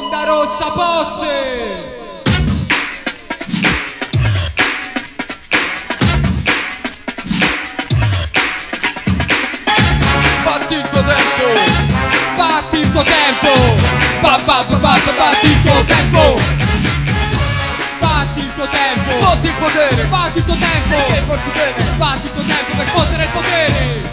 Onda Rossa Posse! Batti il tuo tempo! Batti il tuo tempo! Batti il tuo tempo! Batti il tuo tempo! Fotti il potere! Batti il tuo tempo! Che forti siete! Batti il tuo tempo per fottere il potere!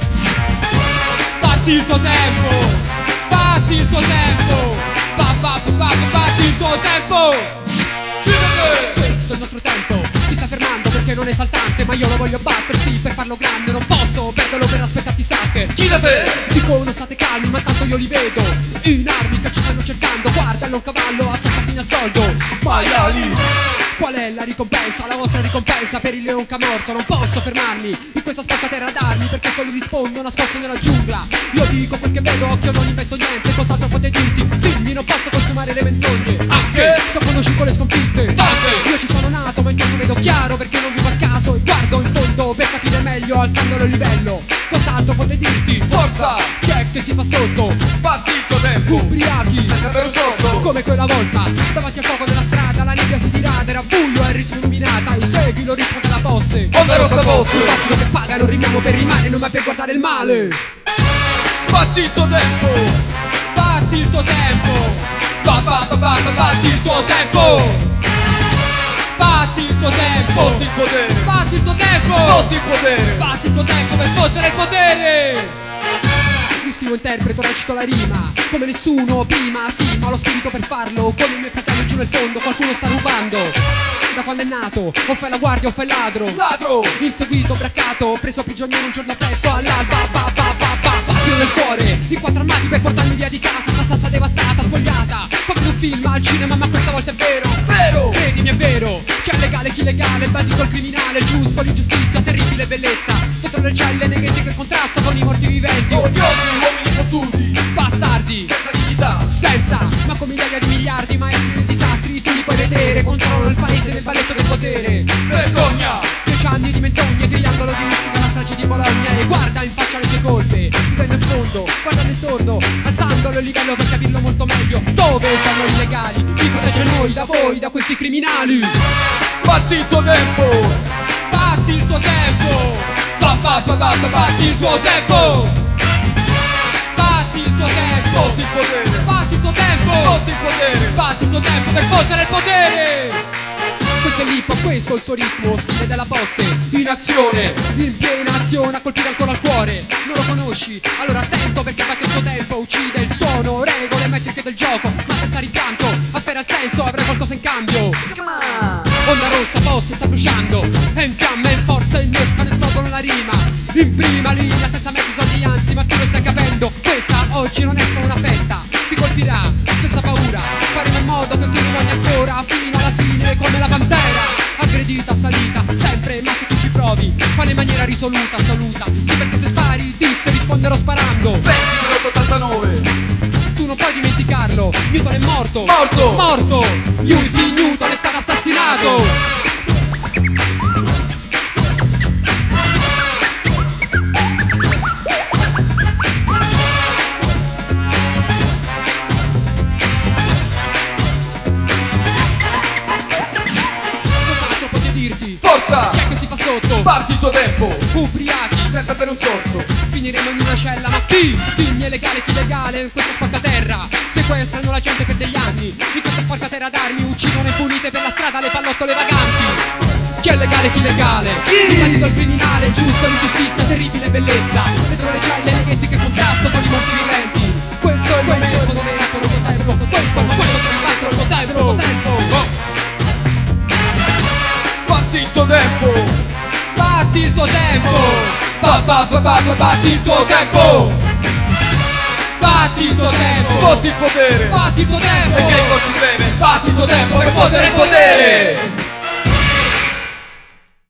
Batti il tuo tempo! Batti il tuo tempo! Batti il tuo tempo! Chiudete! Questo è il nostro tempo, ti sta fermando perché non è esaltante, ma io lo voglio battere, sì, per farlo grande, non posso perderlo per aspettarti sacche. Chiudete! Dicono state calmi, ma tanto io li vedo in armi che ci stanno cercando, guardalo un cavallo, assassina il soldo. Maiali! Qual è la ricompensa, la vostra ricompensa per il leonca morto? Non posso fermarmi in questa sporca terra d'armi, perché solo rispondo nascosto nella giungla. Io dico quel che vedo, occhio non invento niente, cos'altro potete dirti? Dimmi, non posso consumare le menzogne. Anche! So conosci con le sconfitte. Tante! Io ci sono nato, ma intanto vedo chiaro perché non vivo a caso e guardo in fondo per capire meglio, alzandolo il livello. Cos'altro potete dirti? Forza! Chi è che si fa sotto? Batti il tuo tempo! Ubriachi! Senza avere un sorso! Come quella volta, davanti al fuoco della strada, la nebbia si dirà, era buio e ritmo illuminata, e segui lo ritmo della posse. Onda Rossa Posse! Un battito che paga, non rimiamo per rimane, non ma per guardare il male. Batti il tuo tempo! Batti il tuo tempo! Batti il tuo tempo! Batti il tuo tempo! Fotti il potere! Batti il tuo tempo! Fotti il potere! Batti il tuo tempo per fottere il potere! Io scrivo, interpreto, recito la rima come nessuno prima, sì, ma ho lo spirito per farlo. Come i miei fratelli giù nel fondo, qualcuno sta rubando. Da quando è nato, o fai la guardia o fai il ladro. Ladro! Inseguito, braccato, preso prigioniero un giorno presto all'alba. Battio nel cuore, i quattro armati per portarmi via di casa. Sassa devastata, spogliata, come in un film al cinema, ma questa volta è vero. Vero! Credimi, è vero, chi è legale, chi illegale, il bandito, il criminale, il giusto, l'ingiustizia, terribile bellezza. Dentro le celle negati che contrasto con i morti viventi. Odiosi uomini fottuti! Bastardi, Senza dignità! senza, ma con migliaia di miliardi, maestri dei disastri, tu li puoi vedere, controllano il paese nel balletto del potere. Vergogna! 10 anni di menzogne, triangolo di Ustica, la strage di Bologna. E guarda in faccia le sue colpe, vive nel fondo, guarda intorno, alzandolo il livello per capirlo molto meglio. Dove sono i legali? Chi protegge noi da voi, da questi criminali? Batti il tuo tempo! Batti il tuo tempo! Batti il tuo tempo! Batti il tuo tempo! Fotti il potere! Batti il tuo tempo! Fotti il potere! Batti il tuo tempo per fottere il potere! Questo è l'hip hop, questo è il suo ritmo, stile della posse. In azione, in piena azione, a colpire ancora il cuore. Non lo conosci? Allora attento perché batte il suo tempo, uccide il suono, regole metriche del gioco, ma senza rimpianto. Afferra il senso, avrai qualcosa in cambio. Onda Rossa Posse sta bruciando, è in fiamme, in forza, innescano, esplodono la rima. In prima linea, senza mezzi soldi, anzi, ma tu lo stai capendo. Questa oggi non è solo una festa, ti colpirà senza paura. Faremo in modo che tu rimani ancora fino alla fine come la pantera. Aggredita, salita, sempre, ma se tu ci provi, fallo in maniera risoluta, assoluta. Sì, perché se spari, disse, risponderò sparando. 20 dell'89! Tu non puoi dimenticarlo, Newton è morto. Morto! Morto! Yuji Newton è stato assassinato. Cos'altro potrei dirti? Forza! Chi è che si fa sotto? Batti il tuo tempo! Ubriachi, Senza avere un sorso! finiremo in una cella, ma chi? Dimmi, è legale, chi illegale in questa sporca terra? Sequestrano la gente per degli anni, in questa sporca terra d'armi, uccidono impunite per la strada le pallottole vaganti. Chi è legale, chi illegale? Chi? Il bandito, il criminale, il giusto, l'ingiustizia, terribile bellezza. Dentro le celle neghetti che contrasto con i morti viventi. Questo è il momento dove batto il tuo tempo. Questo è il momento dove batto il tuo tempo. Batti il tuo tempo! Batti il tuo tempo! Batti il tuo tempo! Batti il tuo tempo! Fotti il potere! Batti il tuo tempo! Perché i forti seme! Batti il tuo tempo per fottere il potere!